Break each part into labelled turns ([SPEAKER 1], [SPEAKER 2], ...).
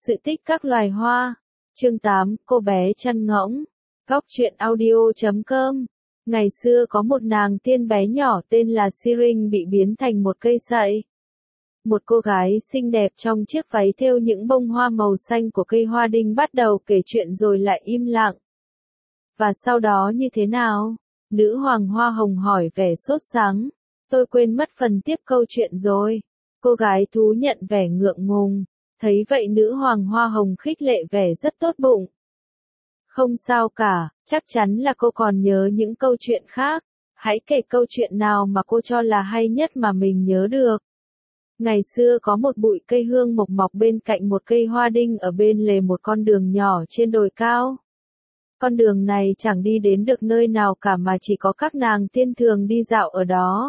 [SPEAKER 1] Sự tích các loài hoa. Chương 8, cô bé chăn ngỗng. Góc truyện audio.com. Ngày xưa có một nàng tiên bé nhỏ tên là Sirin bị biến thành một cây sậy. Một cô gái xinh đẹp trong chiếc váy thêu những bông hoa màu xanh của cây hoa đinh bắt đầu kể chuyện rồi lại im lặng. Và sau đó như thế nào? Nữ hoàng hoa hồng hỏi vẻ sốt sắng. Tôi quên mất phần tiếp câu chuyện rồi. Cô gái thú nhận vẻ ngượng ngùng. Thấy vậy nữ hoàng hoa hồng khích lệ vẻ rất tốt bụng. Không sao cả, chắc chắn là cô còn nhớ những câu chuyện khác. Hãy kể câu chuyện nào mà cô cho là hay nhất mà mình nhớ được. Ngày xưa có một bụi cây hương mộc mọc bên cạnh một cây hoa đinh ở bên lề một con đường nhỏ trên đồi cao. Con đường này chẳng đi đến được nơi nào cả mà chỉ có các nàng tiên thường đi dạo ở đó.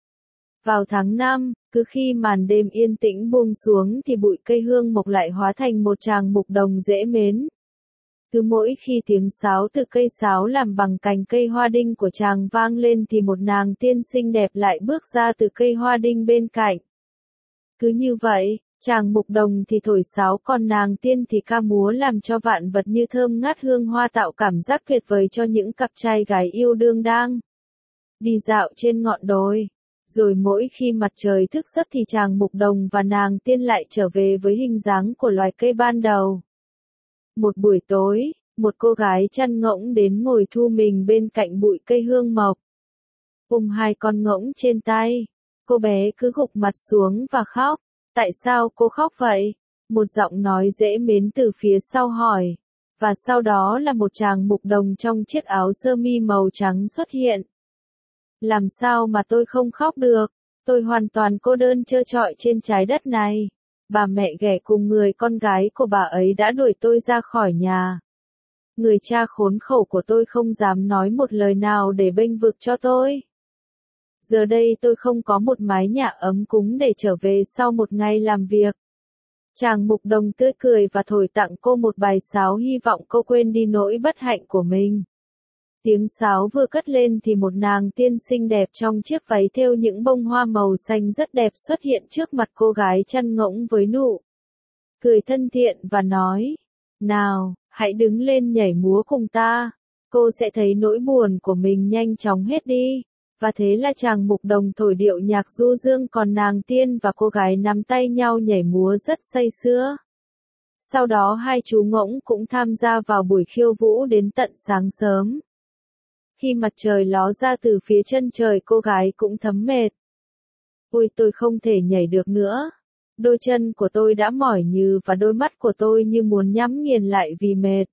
[SPEAKER 1] Vào tháng 5, cứ khi màn đêm yên tĩnh buông xuống thì bụi cây hương mộc lại hóa thành một tràng mục đồng dễ mến. Cứ mỗi khi tiếng sáo từ cây sáo làm bằng cành cây hoa đinh của chàng vang lên thì một nàng tiên xinh đẹp lại bước ra từ cây hoa đinh bên cạnh. Cứ như vậy, chàng mục đồng thì thổi sáo còn nàng tiên thì ca múa làm cho vạn vật như thơm ngát hương hoa tạo cảm giác tuyệt vời cho những cặp trai gái yêu đương đang đi dạo trên ngọn đồi. Rồi mỗi khi mặt trời thức giấc thì chàng mục đồng và nàng tiên lại trở về với hình dáng của loài cây ban đầu. Một buổi tối, một cô gái chăn ngỗng đến ngồi thu mình bên cạnh bụi cây hương mộc. Ôm hai con ngỗng trên tay, cô bé cứ gục mặt xuống và khóc. Tại sao cô khóc vậy? Một giọng nói dễ mến từ phía sau hỏi. Và sau đó là một chàng mục đồng trong chiếc áo sơ mi màu trắng xuất hiện. Làm sao mà tôi không khóc được? Tôi hoàn toàn cô đơn trơ trọi trên trái đất này. Bà mẹ ghẻ cùng người con gái của bà ấy đã đuổi tôi ra khỏi nhà. Người cha khốn khổ của tôi không dám nói một lời nào để bênh vực cho tôi. Giờ đây tôi không có một mái nhà ấm cúng để trở về sau một ngày làm việc. Chàng mục đồng tươi cười và thổi tặng cô một bài sáo hy vọng cô quên đi nỗi bất hạnh của mình. Tiếng sáo vừa cất lên thì một nàng tiên xinh đẹp trong chiếc váy thêu những bông hoa màu xanh rất đẹp xuất hiện trước mặt cô gái chăn ngỗng với nụ cười thân thiện và nói, nào, hãy đứng lên nhảy múa cùng ta, cô sẽ thấy nỗi buồn của mình nhanh chóng hết đi. Và thế là chàng mục đồng thổi điệu nhạc du dương còn nàng tiên và cô gái nắm tay nhau nhảy múa rất say sưa. Sau đó hai chú ngỗng cũng tham gia vào buổi khiêu vũ đến tận sáng sớm. Khi mặt trời ló ra từ phía chân trời cô gái cũng thấm mệt. Ôi tôi không thể nhảy được nữa. Đôi chân của tôi đã mỏi nhừ và đôi mắt của tôi như muốn nhắm nghiền lại vì mệt.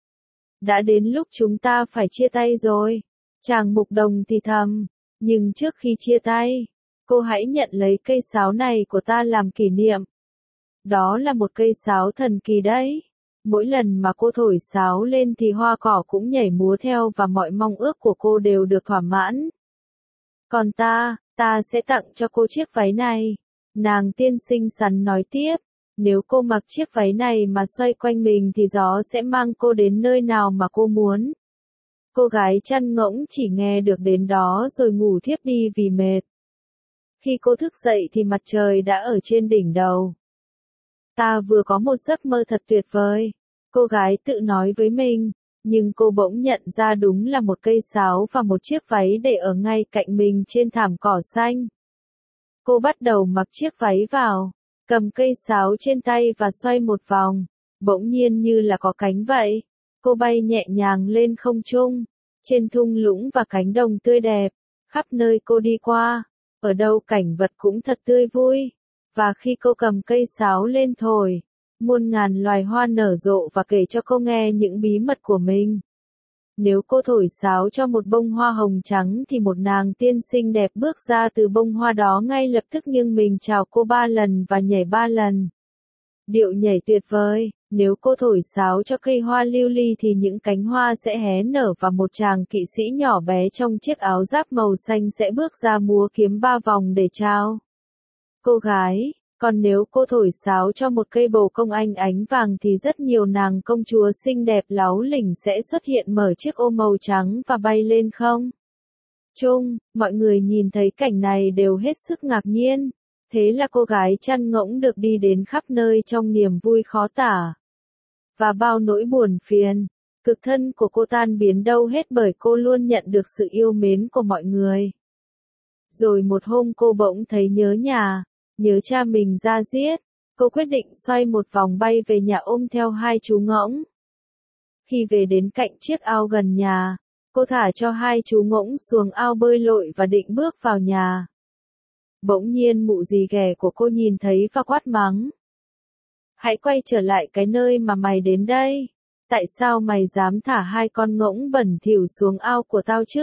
[SPEAKER 1] Đã đến lúc chúng ta phải chia tay rồi. Chàng mục đồng thì thầm. Nhưng trước khi chia tay, cô hãy nhận lấy cây sáo này của ta làm kỷ niệm. Đó là một cây sáo thần kỳ đấy. Mỗi lần mà cô thổi sáo lên thì hoa cỏ cũng nhảy múa theo và mọi mong ước của cô đều được thỏa mãn. Còn ta sẽ tặng cho cô chiếc váy này. Nàng tiên xinh xắn nói tiếp, nếu cô mặc chiếc váy này mà xoay quanh mình thì gió sẽ mang cô đến nơi nào mà cô muốn. Cô gái chăn ngỗng chỉ nghe được đến đó rồi ngủ thiếp đi vì mệt. Khi cô thức dậy thì mặt trời đã ở trên đỉnh đầu. Ta vừa có một giấc mơ thật tuyệt vời, cô gái tự nói với mình, nhưng cô bỗng nhận ra đúng là một cây sáo và một chiếc váy để ở ngay cạnh mình trên thảm cỏ xanh. Cô bắt đầu mặc chiếc váy vào, cầm cây sáo trên tay và xoay một vòng, bỗng nhiên như là có cánh vậy. Cô bay nhẹ nhàng lên không trung, trên thung lũng và cánh đồng tươi đẹp, khắp nơi cô đi qua, ở đâu cảnh vật cũng thật tươi vui. Và khi cô cầm cây sáo lên thổi, muôn ngàn loài hoa nở rộ và kể cho cô nghe những bí mật của mình. Nếu cô thổi sáo cho một bông hoa hồng trắng thì một nàng tiên xinh đẹp bước ra từ bông hoa đó ngay lập tức nghiêng mình chào cô 3 lần và nhảy 3 lần. Điệu nhảy tuyệt vời. Nếu cô thổi sáo cho cây hoa lưu ly thì những cánh hoa sẽ hé nở và một chàng kỵ sĩ nhỏ bé trong chiếc áo giáp màu xanh sẽ bước ra múa kiếm 3 vòng để chào cô gái. Còn nếu cô thổi sáo cho một cây bồ công anh ánh vàng thì rất nhiều nàng công chúa xinh đẹp láu lỉnh sẽ xuất hiện mở chiếc ô màu trắng và bay lên không trung. Mọi người nhìn thấy cảnh này đều hết sức ngạc nhiên. Thế là cô gái chăn ngỗng được đi đến khắp nơi trong niềm vui khó tả. Và bao nỗi buồn phiền, cực thân của cô tan biến đâu hết bởi cô luôn nhận được sự yêu mến của mọi người. Rồi một hôm cô bỗng thấy nhớ nhà, nhớ cha mình ra diết. Cô quyết định xoay một vòng bay về nhà ôm theo hai chú ngỗng. Khi về đến cạnh chiếc ao gần nhà, cô thả cho hai chú ngỗng xuống ao bơi lội và định bước vào nhà. Bỗng nhiên mụ dì ghẻ của cô nhìn thấy và quát mắng. Hãy quay trở lại cái nơi mà mày đến đây. Tại sao mày dám thả hai con ngỗng bẩn thỉu xuống ao của tao chứ?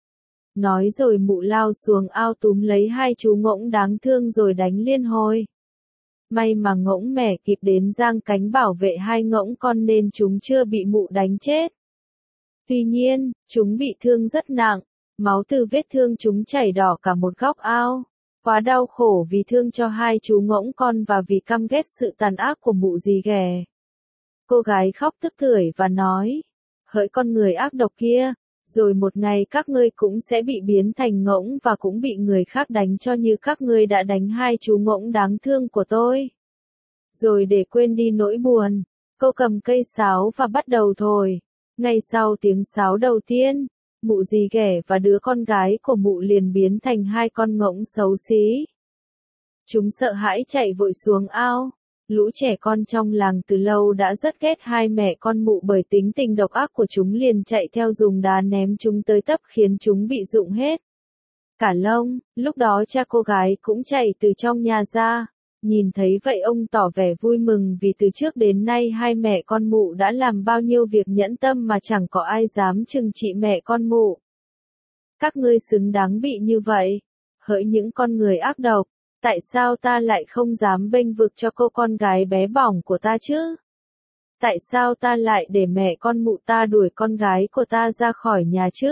[SPEAKER 1] Nói rồi mụ lao xuống ao túm lấy hai chú ngỗng đáng thương rồi đánh liên hồi. May mà ngỗng mẻ kịp đến giang cánh bảo vệ hai ngỗng con nên chúng chưa bị mụ đánh chết. Tuy nhiên, chúng bị thương rất nặng, máu từ vết thương chúng chảy đỏ cả một góc ao. Quá đau khổ vì thương cho hai chú ngỗng con và vì căm ghét sự tàn ác của mụ dì ghẻ. Cô gái khóc tức tưởi và nói, hỡi con người ác độc kia, rồi một ngày các ngươi cũng sẽ bị biến thành ngỗng và cũng bị người khác đánh cho như các ngươi đã đánh hai chú ngỗng đáng thương của tôi. Rồi để quên đi nỗi buồn, cô cầm cây sáo và bắt đầu thổi. Ngay sau tiếng sáo đầu tiên, mụ dì ghẻ và đứa con gái của mụ liền biến thành hai con ngỗng xấu xí. Chúng sợ hãi chạy vội xuống ao. Lũ trẻ con trong làng từ lâu đã rất ghét hai mẹ con mụ bởi tính tình độc ác của chúng liền chạy theo dùng đá ném chúng tới tấp khiến chúng bị rụng hết cả lông. Lúc đó cha cô gái cũng chạy từ trong nhà ra. Nhìn thấy vậy ông tỏ vẻ vui mừng vì từ trước đến nay hai mẹ con mụ đã làm bao nhiêu việc nhẫn tâm mà chẳng có ai dám trừng trị mẹ con mụ. Các ngươi xứng đáng bị như vậy. Hỡi những con người ác độc. Tại sao ta lại không dám bênh vực cho cô con gái bé bỏng của ta chứ? Tại sao ta lại để mẹ con mụ ta đuổi con gái của ta ra khỏi nhà chứ?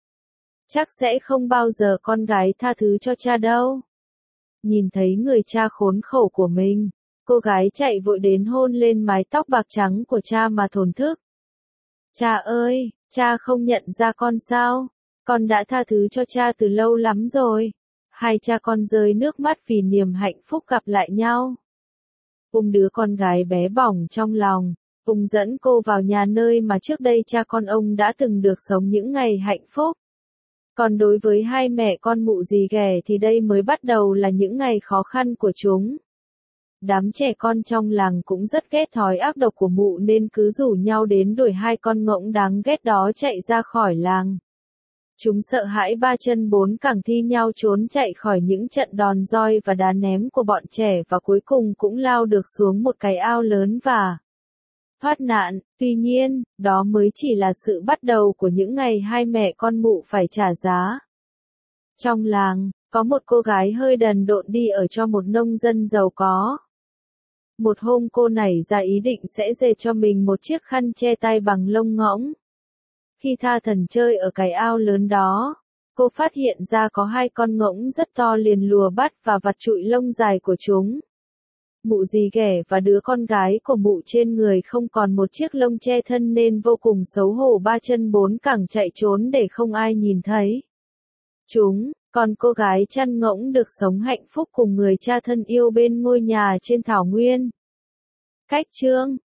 [SPEAKER 1] Chắc sẽ không bao giờ con gái tha thứ cho cha đâu. Nhìn thấy người cha khốn khổ của mình, cô gái chạy vội đến hôn lên mái tóc bạc trắng của cha mà thổn thức. Cha ơi, cha không nhận ra con sao? Con đã tha thứ cho cha từ lâu lắm rồi. Hai cha con rơi nước mắt vì niềm hạnh phúc gặp lại nhau. Đứa con gái bé bỏng trong lòng, dẫn cô vào nhà nơi mà trước đây cha con ông đã từng được sống những ngày hạnh phúc. Còn đối với hai mẹ con mụ dì ghẻ thì đây mới bắt đầu là những ngày khó khăn của chúng. Đám trẻ con trong làng cũng rất ghét thói ác độc của mụ nên cứ rủ nhau đến đuổi hai con ngỗng đáng ghét đó chạy ra khỏi làng. Chúng sợ hãi ba chân bốn cẳng thi nhau trốn chạy khỏi những trận đòn roi và đá ném của bọn trẻ và cuối cùng cũng lao được xuống một cái ao lớn và thoát nạn. Tuy nhiên, đó mới chỉ là sự bắt đầu của những ngày hai mẹ con mụ phải trả giá. Trong làng, có một cô gái hơi đần độn đi ở cho một nông dân giàu có. Một hôm cô nảy ra ý định sẽ dệt cho mình một chiếc khăn che tay bằng lông ngỗng. Khi tha thần chơi ở cái ao lớn đó, cô phát hiện ra có hai con ngỗng rất to liền lùa bắt và vặt trụi lông dài của chúng. Mụ dì ghẻ và đứa con gái của mụ trên người không còn một chiếc lông che thân nên vô cùng xấu hổ ba chân bốn cẳng chạy trốn để không ai nhìn thấy còn cô gái chăn ngỗng được sống hạnh phúc cùng người cha thân yêu bên ngôi nhà trên thảo nguyên. Cách chương